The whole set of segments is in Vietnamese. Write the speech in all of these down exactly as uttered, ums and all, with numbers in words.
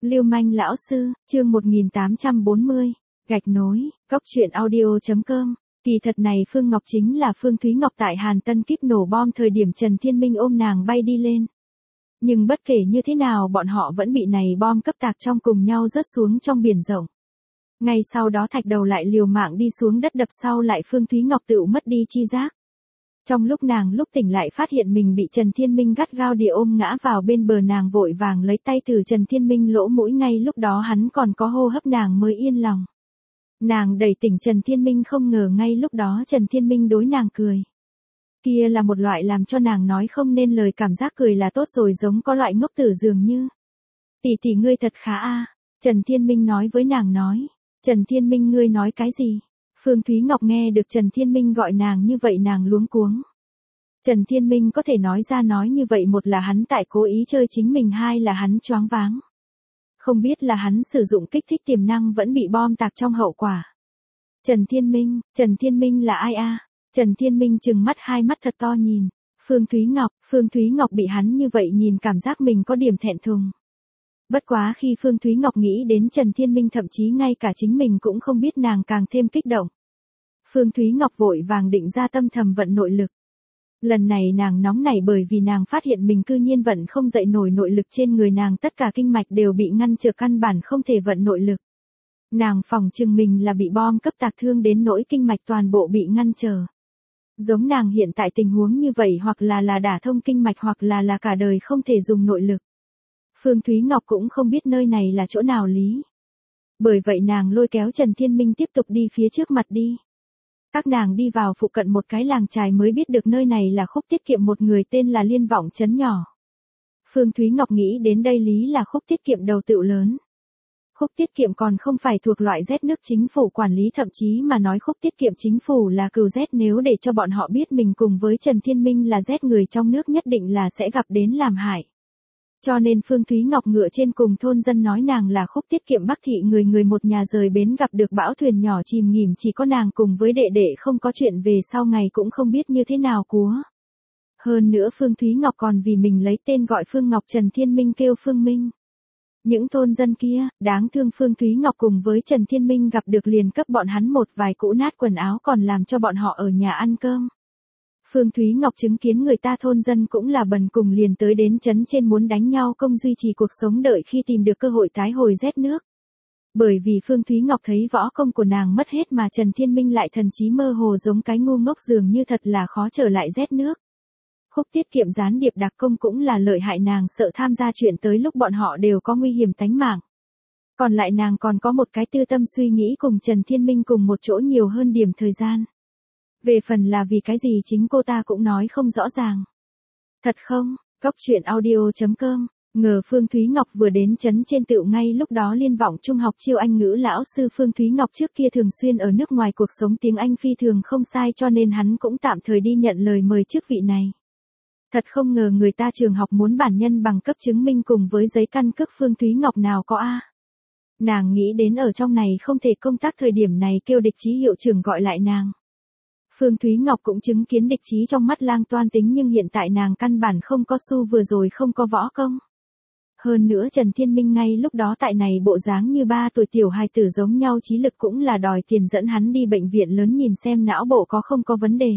Lưu manh lão sư, chương một nghìn tám trăm bốn mươi, gạch nối, góc truyện audio.com. Kỳ thật này Phương Ngọc chính là Phương Thúy Ngọc tại Hàn Tân Kíp nổ bom thời điểm Trần Thiên Minh ôm nàng bay đi lên. Nhưng bất kể như thế nào bọn họ vẫn bị này bom cấp tạc trong cùng nhau rớt xuống trong biển rộng. Ngay sau đó thạch đầu lại liều mạng đi xuống đất đập sau lại Phương Thúy Ngọc tự mất đi chi giác. Trong lúc nàng lúc tỉnh lại phát hiện mình bị Trần Thiên Minh gắt gao địa ôm ngã vào bên bờ, nàng vội vàng lấy tay từ Trần Thiên Minh lỗ mũi, ngay lúc đó hắn còn có hô hấp nàng mới yên lòng. Nàng đẩy tỉnh Trần Thiên Minh, không ngờ ngay lúc đó Trần Thiên Minh đối nàng cười. Kia là một loại làm cho nàng nói không nên lời cảm giác cười là tốt rồi, giống có loại ngốc tử dường như. Tỷ tỷ ngươi thật khá a. Trần Thiên Minh nói với nàng nói. Trần Thiên Minh ngươi nói cái gì? Phương Thúy Ngọc nghe được Trần Thiên Minh gọi nàng như vậy nàng luống cuống. Trần Thiên Minh có thể nói ra nói như vậy, một là hắn tại cố ý chơi chính mình, hai là hắn choáng váng. Không biết là hắn sử dụng kích thích tiềm năng vẫn bị bom tạc trong hậu quả. Trần Thiên Minh, Trần Thiên Minh là ai a? Trần Thiên Minh trừng mắt hai mắt thật to nhìn. Phương Thúy Ngọc, Phương Thúy Ngọc bị hắn như vậy nhìn cảm giác mình có điểm thẹn thùng. Bất quá khi Phương Thúy Ngọc nghĩ đến Trần Thiên Minh thậm chí ngay cả chính mình cũng không biết, nàng càng thêm kích động. Phương Thúy Ngọc vội vàng định ra tâm thầm vận nội lực. Lần này nàng nóng nảy bởi vì nàng phát hiện mình cư nhiên vận không dậy nổi nội lực, trên người nàng tất cả kinh mạch đều bị ngăn trở, căn bản không thể vận nội lực. Nàng phỏng chừng mình là bị bom cấp tạc thương đến nỗi kinh mạch toàn bộ bị ngăn trở. Giống nàng hiện tại tình huống như vậy hoặc là là đả thông kinh mạch hoặc là là cả đời không thể dùng nội lực. Phương Thúy Ngọc cũng không biết nơi này là chỗ nào lý. Bởi vậy nàng lôi kéo Trần Thiên Minh tiếp tục đi phía trước mặt đi. Các nàng đi vào phụ cận một cái làng trài mới biết được nơi này là Khúc Tiết Kiệm một người tên là Liên Vọng trấn nhỏ. Phương Thúy Ngọc nghĩ đến đây lý là Khúc Tiết Kiệm đầu tựu lớn. Khúc Tiết Kiệm còn không phải thuộc loại Z nước chính phủ quản lý, thậm chí mà nói Khúc Tiết Kiệm chính phủ là cừu Z, nếu để cho bọn họ biết mình cùng với Trần Thiên Minh là Z người trong nước nhất định là sẽ gặp đến làm hại. Cho nên Phương Thúy Ngọc ngựa trên cùng thôn dân nói nàng là Khúc Tiết Kiệm Bắc thị người, người một nhà rời bến gặp được bão thuyền nhỏ chìm nghỉm, chỉ có nàng cùng với đệ đệ không có chuyện, về sau ngày cũng không biết như thế nào cúa. Hơn nữa Phương Thúy Ngọc còn vì mình lấy tên gọi Phương Ngọc, Trần Thiên Minh kêu Phương Minh. Những thôn dân kia, đáng thương, Phương Thúy Ngọc cùng với Trần Thiên Minh gặp được liền cấp bọn hắn một vài cũ nát quần áo, còn làm cho bọn họ ở nhà ăn cơm. Phương Thúy Ngọc chứng kiến người ta thôn dân cũng là bần cùng liền tới đến trấn trên muốn đánh nhau công duy trì cuộc sống, đợi khi tìm được cơ hội tái hồi rét nước. Bởi vì Phương Thúy Ngọc thấy võ công của nàng mất hết mà Trần Thiên Minh lại thần trí mơ hồ giống cái ngu ngốc, dường như thật là khó trở lại rét nước. Khúc Tiết Kiệm gián điệp đặc công cũng là lợi hại, nàng sợ tham gia chuyện tới lúc bọn họ đều có nguy hiểm tánh mạng. Còn lại nàng còn có một cái tư tâm suy nghĩ cùng Trần Thiên Minh cùng một chỗ nhiều hơn điểm thời gian. Về phần là vì cái gì chính cô ta cũng nói không rõ ràng. Thật không? Góc truyện audio.com. Ngờ Phương Thúy Ngọc vừa đến trấn trên tựu ngay lúc đó Liên Vọng trung học chiêu Anh ngữ lão sư. Phương Thúy Ngọc trước kia thường xuyên ở nước ngoài, cuộc sống tiếng Anh phi thường không sai, cho nên hắn cũng tạm thời đi nhận lời mời chức vị này. Thật không ngờ người ta trường học muốn bản nhân bằng cấp chứng minh cùng với giấy căn cước, Phương Thúy Ngọc nào có a. Nàng nghĩ đến ở trong này không thể công tác, thời điểm này kêu địch chí hiệu trưởng gọi lại nàng. Phương Thúy Ngọc cũng chứng kiến địch chí trong mắt lang toan tính, nhưng hiện tại nàng căn bản không có xu, vừa rồi không có võ công. Hơn nữa Trần Thiên Minh ngay lúc đó tại này bộ dáng như ba tuổi tiểu hài tử giống nhau, trí lực cũng là đòi tiền, dẫn hắn đi bệnh viện lớn nhìn xem não bộ có không có vấn đề.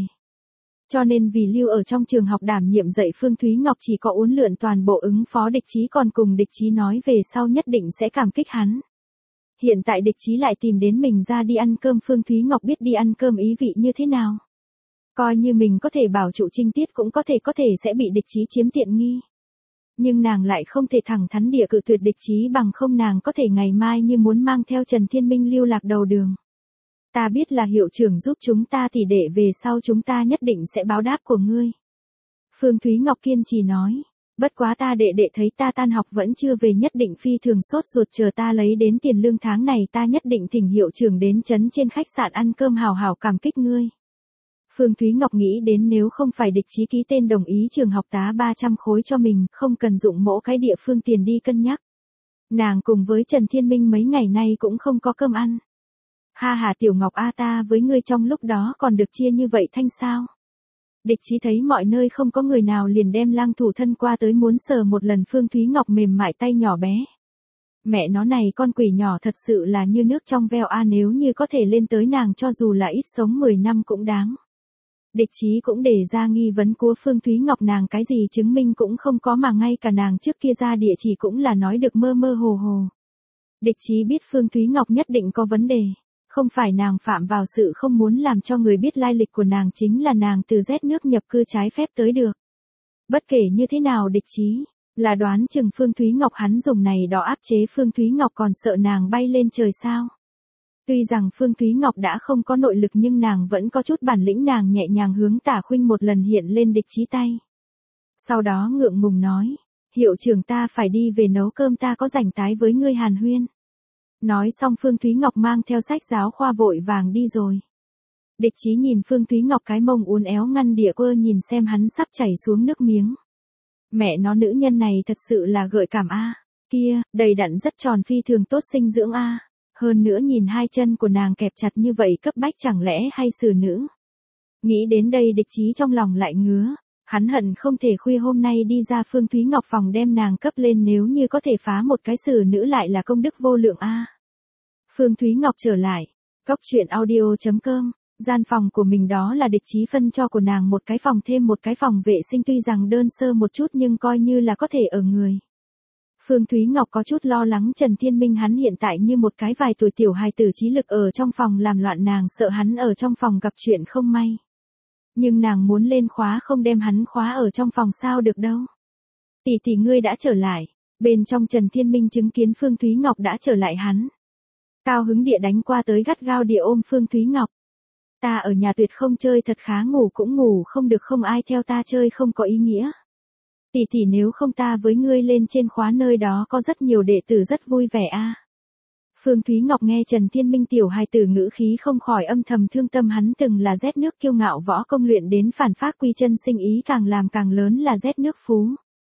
Cho nên vì lưu ở trong trường học đảm nhiệm dạy, Phương Thúy Ngọc chỉ có uốn lượn toàn bộ ứng phó địch chí, còn cùng địch chí nói về sau nhất định sẽ cảm kích hắn. Hiện tại địch chí lại tìm đến mình ra đi ăn cơm, Phương Thúy Ngọc biết đi ăn cơm ý vị như thế nào. Coi như mình có thể bảo trụ trinh tiết cũng có thể có thể sẽ bị địch chí chiếm tiện nghi. Nhưng nàng lại không thể thẳng thắn địa cự tuyệt địch chí, bằng không nàng có thể ngày mai như muốn mang theo Trần Thiên Minh lưu lạc đầu đường. Ta biết là hiệu trưởng giúp chúng ta thì để về sau chúng ta nhất định sẽ báo đáp của ngươi. Phương Thúy Ngọc kiên trì nói. Bất quá ta đệ đệ thấy ta tan học vẫn chưa về, nhất định phi thường sốt ruột, chờ ta lấy đến tiền lương tháng này ta nhất định thỉnh hiệu trưởng đến trấn trên khách sạn ăn cơm hào hào cảm kích ngươi. Phương Thúy Ngọc nghĩ đến nếu không phải địch chí ký tên đồng ý trường học tá ba trăm khối cho mình, không cần dụng mỗi cái địa phương tiền đi cân nhắc. Nàng cùng với Trần Thiên Minh mấy ngày nay cũng không có cơm ăn. Ha ha Tiểu Ngọc a, ta với ngươi trong lúc đó còn được chia như vậy thanh sao? Địch chí thấy mọi nơi không có người nào liền đem lang thủ thân qua tới muốn sờ một lần Phương Thúy Ngọc mềm mại tay nhỏ bé. Mẹ nó này, con quỷ nhỏ thật sự là như nước trong veo a, nếu như có thể lên tới nàng cho dù là ít sống mười năm cũng đáng. Địch Chí cũng để ra nghi vấn của Phương Thúy Ngọc, nàng cái gì chứng minh cũng không có mà ngay cả nàng trước kia ra địa chỉ cũng là nói được mơ mơ hồ hồ. Địch Chí biết Phương Thúy Ngọc nhất định có vấn đề, không phải nàng phạm vào sự không muốn làm cho người biết lai lịch của nàng, chính là nàng từ rét nước nhập cư trái phép tới được. Bất kể như thế nào Địch Chí là đoán chừng Phương Thúy Ngọc hắn dùng này đó áp chế Phương Thúy Ngọc, còn sợ nàng bay lên trời sao. Tuy rằng Phương Thúy Ngọc đã không có nội lực nhưng nàng vẫn có chút bản lĩnh, nàng nhẹ nhàng hướng Tả Khuynh một lần hiện lên Địch Chí tay. Sau đó ngượng ngùng nói, hiệu trưởng ta phải đi về nấu cơm, ta có rảnh tái với ngươi hàn huyên. Nói xong Phương Thúy Ngọc mang theo sách giáo khoa vội vàng đi rồi. Địch Chí nhìn Phương Thúy Ngọc cái mông uốn éo ngăn đĩa quơ, nhìn xem hắn sắp chảy xuống nước miếng. Mẹ nó, nữ nhân này thật sự là gợi cảm a. Kia, đầy đặn rất tròn, phi thường tốt sinh dưỡng a. Hơn nữa nhìn hai chân của nàng kẹp chặt như vậy cấp bách chẳng lẽ hay xử nữ. Nghĩ đến đây Địch Chí trong lòng lại ngứa. Hắn hận không thể khuya hôm nay đi ra Phương Thúy Ngọc phòng đem nàng cấp lên, nếu như có thể phá một cái xử nữ lại là công đức vô lượng a. Phương Thúy Ngọc trở lại. Cóc truyện audio chấm com. Gian phòng của mình đó là Địch Chí phân cho của nàng một cái phòng thêm một cái phòng vệ sinh, tuy rằng đơn sơ một chút nhưng coi như là có thể ở người. Phương Thúy Ngọc có chút lo lắng Trần Thiên Minh, hắn hiện tại như một cái vài tuổi tiểu hài tử, trí lực ở trong phòng làm loạn, nàng sợ hắn ở trong phòng gặp chuyện không may. Nhưng nàng muốn lên khóa không đem hắn khóa ở trong phòng sao được đâu. Tỷ tỷ ngươi đã trở lại. Bên trong Trần Thiên Minh chứng kiến Phương Thúy Ngọc đã trở lại, hắn cao hứng địa đánh qua tới gắt gao địa ôm Phương Thúy Ngọc. Ta ở nhà tuyệt không chơi thật khá, ngủ cũng ngủ không được, không ai theo ta chơi không có ý nghĩa. Tỷ tỷ nếu không ta với ngươi lên trên khóa, nơi đó có rất nhiều đệ tử rất vui vẻ a. Phương Thúy Ngọc nghe Trần Thiên Minh tiểu hài tử ngữ khí không khỏi âm thầm thương tâm, hắn từng là rét nước kiêu ngạo võ công luyện đến phản phác quy chân sinh ý càng làm càng lớn là rét nước phú.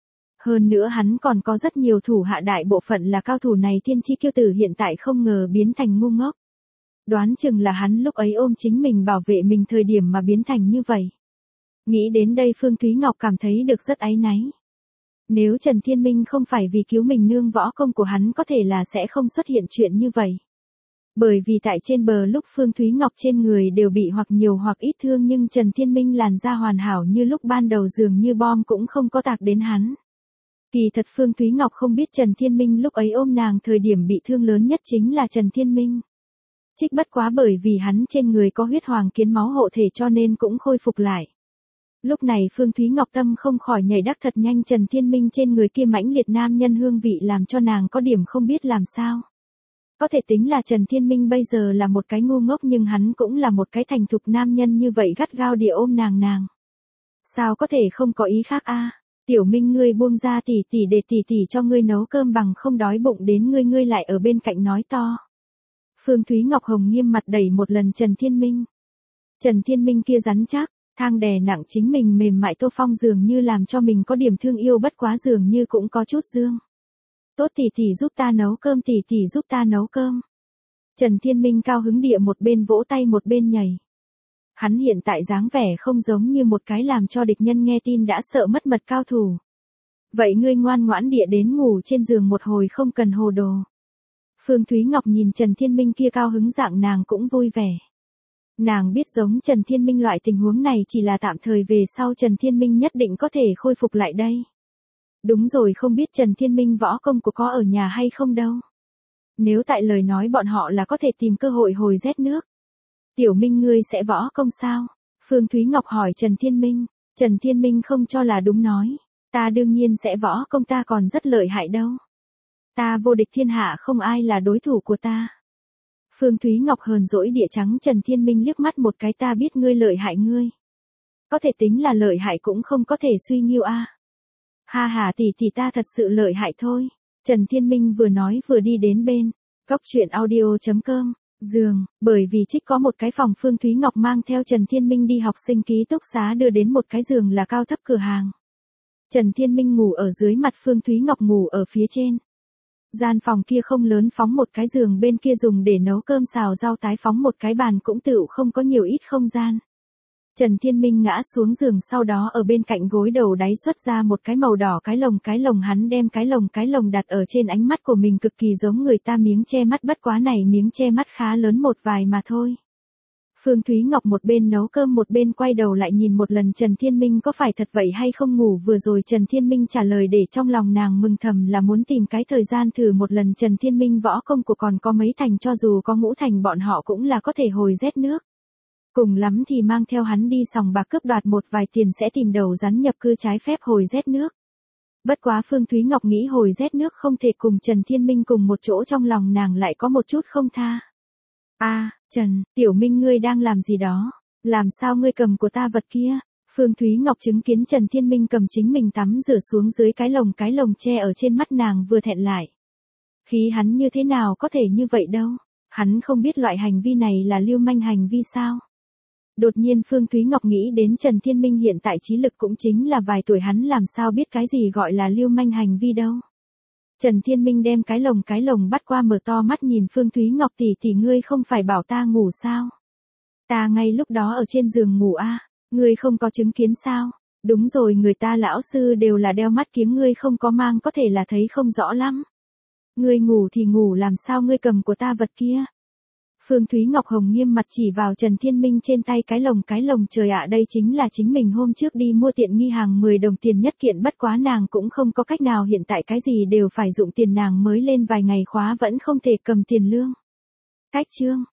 Hơn nữa hắn còn có rất nhiều thủ hạ, đại bộ phận là cao thủ, này thiên chi kiêu tử hiện tại không ngờ biến thành ngu ngốc. Đoán chừng là hắn lúc ấy ôm chính mình bảo vệ mình thời điểm mà biến thành như vậy. Nghĩ đến đây Phương Thúy Ngọc cảm thấy được rất áy náy. Nếu Trần Thiên Minh không phải vì cứu mình nương, võ công của hắn có thể là sẽ không xuất hiện chuyện như vậy. Bởi vì tại trên bờ lúc Phương Thúy Ngọc trên người đều bị hoặc nhiều hoặc ít thương, nhưng Trần Thiên Minh làn da hoàn hảo như lúc ban đầu, dường như bom cũng không có tạc đến hắn. Kỳ thật Phương Thúy Ngọc không biết Trần Thiên Minh lúc ấy ôm nàng thời điểm bị thương lớn nhất chính là Trần Thiên Minh. Trích bất quá bởi vì hắn trên người có huyết hoàng kiến máu hộ thể cho nên cũng khôi phục lại. Lúc này Phương Thúy Ngọc tâm không khỏi nhảy đắc thật nhanh, Trần Thiên Minh trên người kia mãnh liệt nam nhân hương vị làm cho nàng có điểm không biết làm sao. Có thể tính là Trần Thiên Minh bây giờ là một cái ngu ngốc, nhưng hắn cũng là một cái thành thục nam nhân, như vậy gắt gao địa ôm nàng nàng. Sao có thể không có ý khác a? Tiểu Minh, ngươi buông ra tỷ tỷ để tỷ tỷ cho ngươi nấu cơm, bằng không đói bụng đến ngươi ngươi lại ở bên cạnh nói to. Phương Thúy Ngọc hồng nghiêm mặt đẩy một lần Trần Thiên Minh. Trần Thiên Minh kia rắn chắc, thang đè nặng chính mình mềm mại Tô Phong dường như làm cho mình có điểm thương yêu, bất quá dường như cũng có chút dương. Tốt, tỷ tỷ giúp ta nấu cơm, tỷ tỷ giúp ta nấu cơm. Trần Thiên Minh cao hứng địa một bên vỗ tay một bên nhảy. Hắn hiện tại dáng vẻ không giống như một cái làm cho địch nhân nghe tin đã sợ mất mật cao thủ. Vậy ngươi ngoan ngoãn địa đến ngủ trên giường một hồi, không cần hồ đồ. Phương Thúy Ngọc nhìn Trần Thiên Minh kia cao hứng dạng, nàng cũng vui vẻ. Nàng biết giống Trần Thiên Minh loại tình huống này chỉ là tạm thời, về sau Trần Thiên Minh nhất định có thể khôi phục lại đây. Đúng rồi, không biết Trần Thiên Minh võ công của có ở nhà hay không đâu. Nếu tại lời nói bọn họ là có thể tìm cơ hội hồi rét nước. Tiểu Minh, ngươi sẽ võ công sao? Phương Thúy Ngọc hỏi Trần Thiên Minh. Trần Thiên Minh không cho là đúng nói. Ta đương nhiên sẽ võ công, ta còn rất lợi hại đâu. Ta vô địch thiên hạ, không ai là đối thủ của ta. Phương Thúy Ngọc hờn dỗi địa trắng Trần Thiên Minh liếc mắt một cái, ta biết ngươi lợi hại, ngươi có thể tính là lợi hại cũng không có thể suy nghiêu a. À. Ha ha, tỷ tỷ ta thật sự lợi hại thôi. Trần Thiên Minh vừa nói vừa đi đến bên cóc truyện audio chấm com giường, bởi vì trích có một cái phòng, Phương Thúy Ngọc mang theo Trần Thiên Minh đi học sinh ký túc xá đưa đến một cái giường là cao thấp cửa hàng. Trần Thiên Minh ngủ ở dưới mặt, Phương Thúy Ngọc ngủ ở phía trên. Gian phòng kia không lớn, phóng một cái giường, bên kia dùng để nấu cơm xào rau tái phóng một cái bàn, cũng tựu không có nhiều ít không gian. Trần Thiên Minh ngã xuống giường, sau đó ở bên cạnh gối đầu đáy xuất ra một cái màu đỏ cái lồng, cái lồng hắn đem cái lồng cái lồng đặt ở trên ánh mắt của mình, cực kỳ giống người ta miếng che mắt, bất quá này miếng che mắt khá lớn một vài mà thôi. Phương Thúy Ngọc một bên nấu cơm một bên quay đầu lại nhìn một lần Trần Thiên Minh có phải thật vậy hay không. Ngủ vừa rồi Trần Thiên Minh trả lời để trong lòng nàng mừng thầm là muốn tìm cái thời gian thử một lần Trần Thiên Minh võ công của còn có mấy thành, cho dù có ngũ thành bọn họ cũng là có thể hồi rét nước. Cùng lắm thì mang theo hắn đi sòng bạc cướp đoạt một vài tiền, sẽ tìm đầu rắn nhập cư trái phép hồi rét nước. Bất quá Phương Thúy Ngọc nghĩ hồi rét nước không thể cùng Trần Thiên Minh cùng một chỗ, trong lòng nàng lại có một chút không tha. A, à, Trần, Tiểu Minh ngươi đang làm gì đó? Làm sao ngươi cầm của ta vật kia? Phương Thúy Ngọc chứng kiến Trần Thiên Minh cầm chính mình tắm rửa xuống dưới cái lồng, cái lồng che ở trên mắt nàng vừa thẹn lại. Khí hắn như thế nào có thể như vậy đâu? Hắn không biết loại hành vi này là lưu manh hành vi sao? Đột nhiên Phương Thúy Ngọc nghĩ đến Trần Thiên Minh hiện tại trí lực cũng chính là vài tuổi, hắn làm sao biết cái gì gọi là lưu manh hành vi đâu. Trần Thiên Minh đem cái lồng cái lồng bắt qua, mở to mắt nhìn Phương Thúy Ngọc, tỷ tỷ ngươi không phải bảo ta ngủ sao? Ta ngay lúc đó ở trên giường ngủ a, à? Ngươi không có chứng kiến sao? Đúng rồi, người ta lão sư đều là đeo mắt kiếng, ngươi không có mang có thể là thấy không rõ lắm. Ngươi ngủ thì ngủ, làm sao ngươi cầm của ta vật kia? Phương Thúy Ngọc hồng nghiêm mặt chỉ vào Trần Thiên Minh trên tay cái lồng cái lồng, trời ạ, đây chính là chính mình hôm trước đi mua tiện nghi hàng mười đồng tiền nhất kiện, bất quá nàng cũng không có cách nào, hiện tại cái gì đều phải dụng tiền, nàng mới lên vài ngày khóa vẫn không thể cầm tiền lương. Cách chương